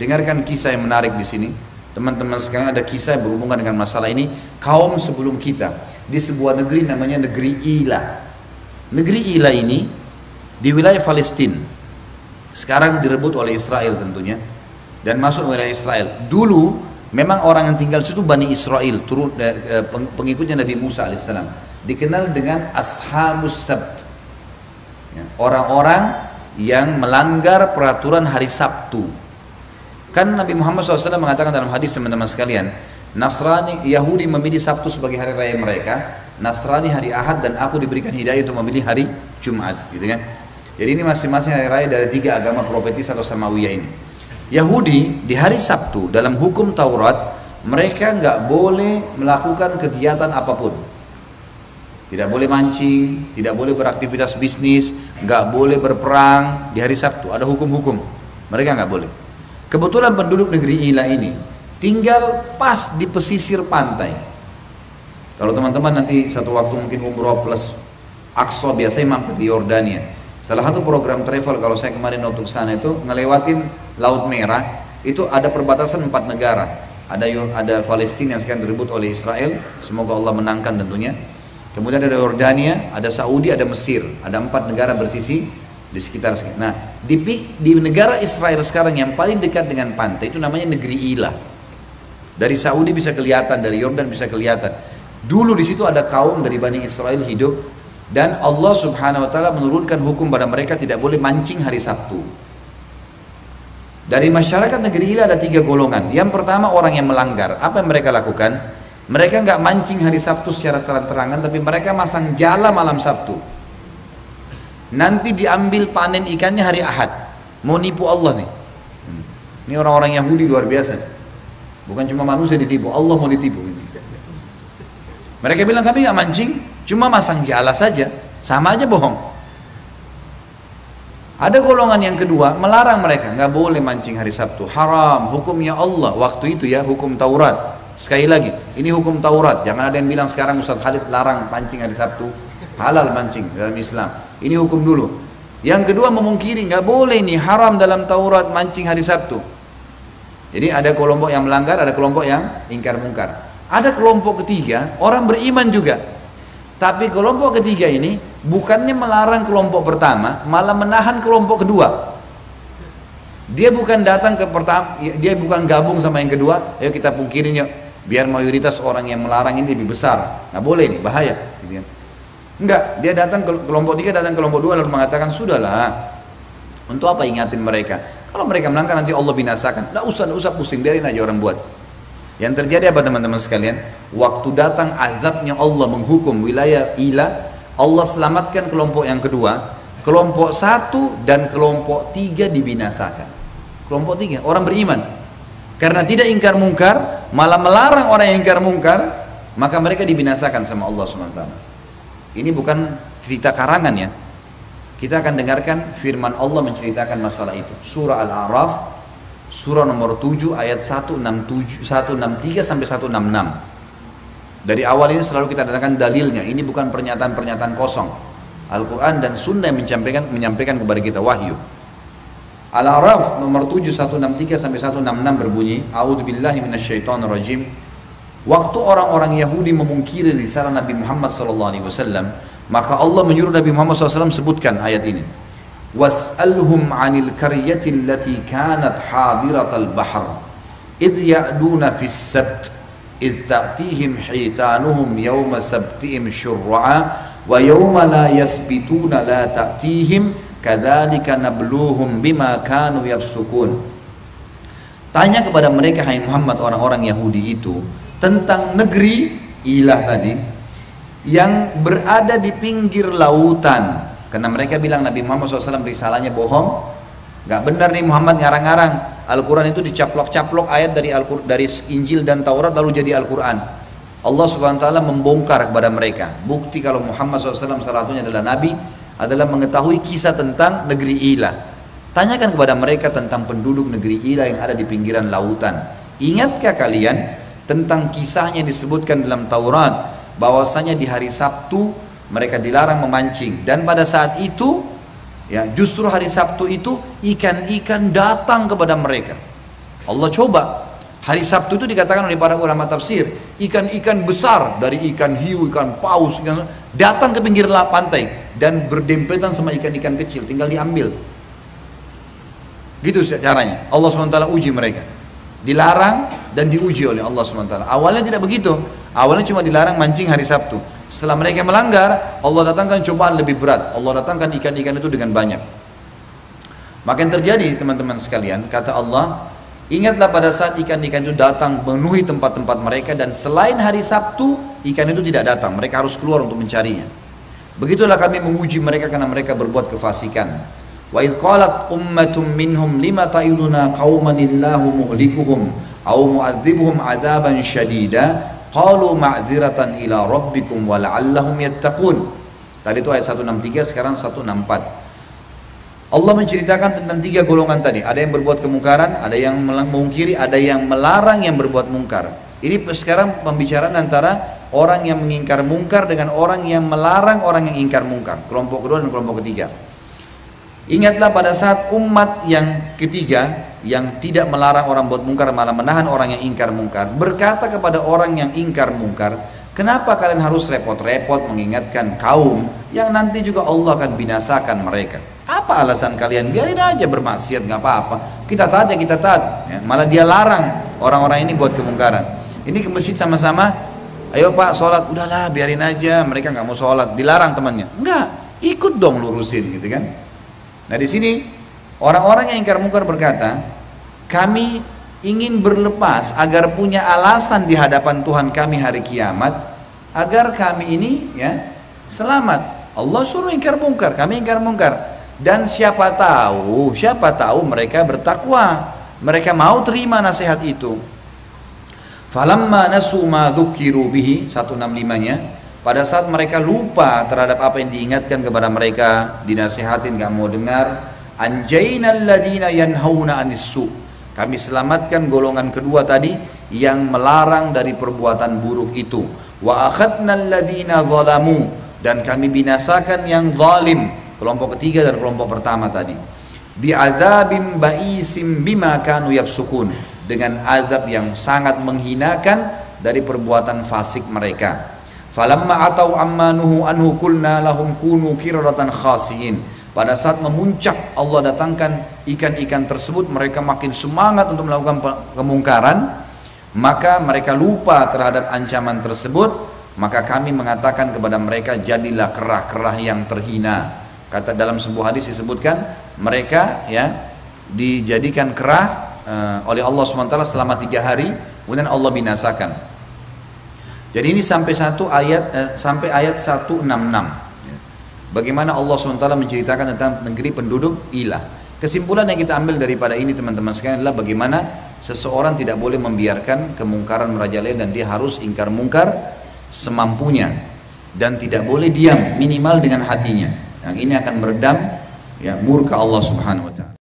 Dengarkan kisah yang menarik di sini. Teman-teman sekalian, ada kisah yang berhubungan dengan masalah ini. Kaum sebelum kita di sebuah negeri namanya negeri Ila. Negeri Ila ini di wilayah Palestina. Sekarang direbut oleh Israel tentunya dan masuk wilayah Israel. Dulu memang orang yang tinggal situ Bani Israel, pengikutnya Nabi Musa alaihissalam. Dikenal dengan Ashabus Sabt. Orang-orang yang melanggar peraturan hari Sabtu. Kan Nabi Muhammad SAW mengatakan dalam hadis, teman-teman sekalian, Nasrani, Yahudi memilih Sabtu sebagai hari raya mereka, Nasrani hari Ahad, dan aku diberikan hidayah untuk memilih hari Jumat, gitu kan? Jadi ini masing-masing hari raya dari 3 agama profetis atau Samawiyah ini. Yahudi di hari Sabtu dalam hukum Taurat mereka nggak boleh melakukan kegiatan apapun. Tidak boleh mancing, tidak boleh beraktivitas bisnis, nggak boleh berperang di hari Sabtu. Ada hukum-hukum, mereka nggak boleh. Kebetulan penduduk negeri Ila ini tinggal pas di pesisir pantai. Kalau teman-teman nanti satu waktu mungkin umroh plus Aqsa, biasanya mampir di Yordania. Salah satu program travel kalau saya kemarin untuk sana itu ngelewatin Laut Merah, itu ada perbatasan 4 negara. Ada Palestina yang sekarang direbut oleh Israel, semoga Allah menangkan tentunya. Kemudian ada Yordania, ada Saudi, ada Mesir. Ada 4 negara bersisi di sekitar. Nah, di negara Israel sekarang yang paling dekat dengan pantai itu namanya negeri Ila. Dari Saudi bisa kelihatan, dari Yordan bisa kelihatan. Dulu di situ ada kaum dari Bani Israel hidup, dan Allah Subhanahu wa taala menurunkan hukum pada mereka tidak boleh mancing hari Sabtu. Dari masyarakat negeri Ila ada 3 golongan. Yang pertama orang yang melanggar. Apa yang mereka lakukan? Mereka nggak mancing hari Sabtu secara terang-terangan, tapi mereka masang jala malam Sabtu. Nanti diambil panen ikannya hari Ahad. Mau nipu Allah nih. Ini orang-orang Yahudi luar biasa. Bukan cuma manusia ditipu, Allah mau ditipu. Mereka bilang kami nggak mancing, cuma masang jala saja, sama aja bohong. Ada golongan yang kedua melarang mereka, nggak boleh mancing hari Sabtu, haram, hukumnya Allah. Waktu itu ya hukum Taurat. Sekali lagi, ini hukum Taurat. Jangan ada yang bilang sekarang Ustaz Khalid larang mancing hari Sabtu. Halal mancing dalam Islam. Ini hukum dulu. Yang kedua memungkiri, nggak boleh nih, haram dalam Taurat mancing hari Sabtu. Jadi ada kelompok yang melanggar, ada kelompok yang ingkar mungkar. Ada kelompok ketiga, orang beriman juga. Tapi kelompok ketiga ini bukannya melarang kelompok pertama, malah menahan kelompok kedua. Dia bukan datang ke pertama, dia bukan gabung sama yang kedua. Ayo kita pungkirin yuk, biar mayoritas orang yang melarang ini lebih besar. Nggak boleh nih, bahaya. Gitu kan. Enggak, dia datang ke kelompok 3, datang ke kelompok 2 lalu mengatakan sudahlah. Untuk apa ingatin mereka? Kalau mereka melanggar nanti Allah binasakan. Nggak usah pusing, biarin aja orang buat. Yang terjadi apa teman-teman sekalian? Waktu datang azabnya Allah menghukum wilayah Ila, Allah selamatkan kelompok yang kedua, kelompok 1 dan kelompok 3 dibinasakan. Kelompok 3 orang beriman, karena tidak ingkar mungkar, malah melarang orang yang ingkar mungkar, maka mereka dibinasakan sama Allah SWT. Ini bukan cerita karangan ya. Kita akan dengarkan firman Allah menceritakan masalah itu. Surah Al-A'raf, surah nomor 7 ayat 163 sampai 166. Dari awal ini selalu kita datangkan dalilnya. Ini bukan pernyataan-pernyataan kosong. Al-Quran dan Sunnah yang menyampaikan kepada kita wahyu. Al-A'raf nomor 7 163 sampai 166 berbunyi, A'udzubillahi minasyaitonirrajim. Waktu orang-orang Yahudi memungkiri risalah Nabi Muhammad SAW, maka Allah menyuruh Nabi Muhammad SAW sebutkan ayat ini. Was'alhum 'anil qaryati allati kanat hadiratal bahr idh ya'duna fis sabt idh ta'tihim hitanuhum yawma sabtihim syurra'a wa yawma la yasbituna la ta'tihim kadzalika nabluhum bima kanu yafsukun. Tanya kepada mereka hai Muhammad orang-orang Yahudi itu tentang negeri Ilah tadi yang berada di pinggir lautan, karena mereka bilang Nabi Muhammad SAW risalahnya bohong, nggak benar nih Muhammad ngarang-ngarang. Al-Quran itu dicaplok-caplok ayat dari Injil dan Taurat lalu jadi Al-Quran. Allah SWT membongkar kepada mereka bukti kalau Muhammad SAW salah satunya adalah Nabi, adalah mengetahui kisah tentang negeri Ilah. Tanyakan kepada mereka tentang penduduk negeri Ilah yang ada di pinggiran lautan. Ingatkah kalian tentang kisahnya disebutkan dalam Taurat bahwasanya di hari Sabtu mereka dilarang memancing, dan pada saat itu ya justru hari Sabtu itu ikan-ikan datang kepada mereka. Allah coba. Hari Sabtu itu dikatakan oleh para ulama tafsir, ikan-ikan besar dari ikan hiu, ikan paus, datang ke pinggir pantai dan berdempetan sama ikan-ikan kecil, tinggal diambil. Gitu caranya. Allah SWT uji mereka. Dilarang dan diuji oleh Allah SWT. Awalnya tidak begitu. Awalnya cuma dilarang mancing hari Sabtu. Setelah mereka melanggar, Allah datangkan cobaan lebih berat. Allah datangkan ikan-ikan itu dengan banyak. Maka yang terjadi teman-teman sekalian, kata Allah, ingatlah pada saat ikan-ikan itu datang memenuhi tempat-tempat mereka, dan selain hari Sabtu ikan itu tidak datang, mereka harus keluar untuk mencarinya. Begitulah kami menguji mereka karena mereka berbuat kefasikan. Wa idh qalat ummatum minhum lima ta'iduna qauman illahu muhlikuhum aw mu'adzibuhum 'adzaban syadida qalu ma'dziratan ila rabbikum wa la'allahum yattaqun. Tadi itu ayat 163, sekarang 164. Allah menceritakan tentang tiga golongan tadi. Ada yang berbuat kemungkaran, ada yang mengingkari, ada yang melarang yang berbuat mungkar. Ini sekarang pembicaraan antara orang yang mengingkar mungkar dengan orang yang melarang orang yang ingkar mungkar. Kelompok kedua dan kelompok ketiga. Ingatlah pada saat umat yang ketiga yang tidak melarang orang buat mungkar, malah menahan orang yang ingkar mungkar, berkata kepada orang yang ingkar mungkar, kenapa kalian harus repot-repot mengingatkan kaum yang nanti juga Allah akan binasakan mereka? Apa alasan kalian? Biarin aja bermaksiat, nggak apa-apa. Kita taat ya kita taat. Ya, malah dia larang orang-orang ini buat kemungkaran. Ini ke masjid sama-sama, ayo Pak sholat, udahlah biarin aja. Mereka nggak mau sholat, dilarang temannya. Enggak, ikut dong lurusin gitu kan. Nah di sini orang-orang yang ingkar mungkar berkata, kami ingin berlepas agar punya alasan di hadapan Tuhan kami hari kiamat, agar kami ini ya selamat. Allah suruh ingkar mungkar, kami ingkar mungkar. Dan siapa tahu mereka bertakwa, mereka mau terima nasihat itu. Falamma nasu ma dzukiru bihi, 165-nya, pada saat mereka lupa terhadap apa yang diingatkan kepada mereka, dinasihatin gak mau dengar, anjainal ladina yanhauna anissu, kami selamatkan golongan kedua tadi yang melarang dari perbuatan buruk itu. Wa akhadnal ladina zalamu, dan kami binasakan yang zalim, kelompok ketiga dan kelompok pertama tadi, bi'adzabim ba'isim bima kanu yafsukun, dengan azab yang sangat menghinakan dari perbuatan fasik mereka. Falamma atau amma nuhu anhu qulna lahum kunu qiradatan khasiin, pada saat memuncak Allah datangkan ikan-ikan tersebut, mereka makin semangat untuk melakukan kemungkaran, maka mereka lupa terhadap ancaman tersebut, maka kami mengatakan kepada mereka, jadilah kerah-kerah yang terhina. Kata dalam sebuah hadis disebutkan mereka ya dijadikan kerah oleh Allah SWT selama 3 hari, kemudian Allah binasakan. Jadi ini sampai sampai ayat 166. Bagaimana Allah SWT menceritakan tentang negeri penduduk Ilah. Kesimpulan yang kita ambil daripada ini teman-teman sekalian adalah bagaimana seseorang tidak boleh membiarkan kemungkaran merajalela, dan dia harus ingkar mungkar semampunya, dan tidak boleh diam, minimal dengan hatinya. Yang ini akan meredam ya murka Allah Subhanahu wa taala.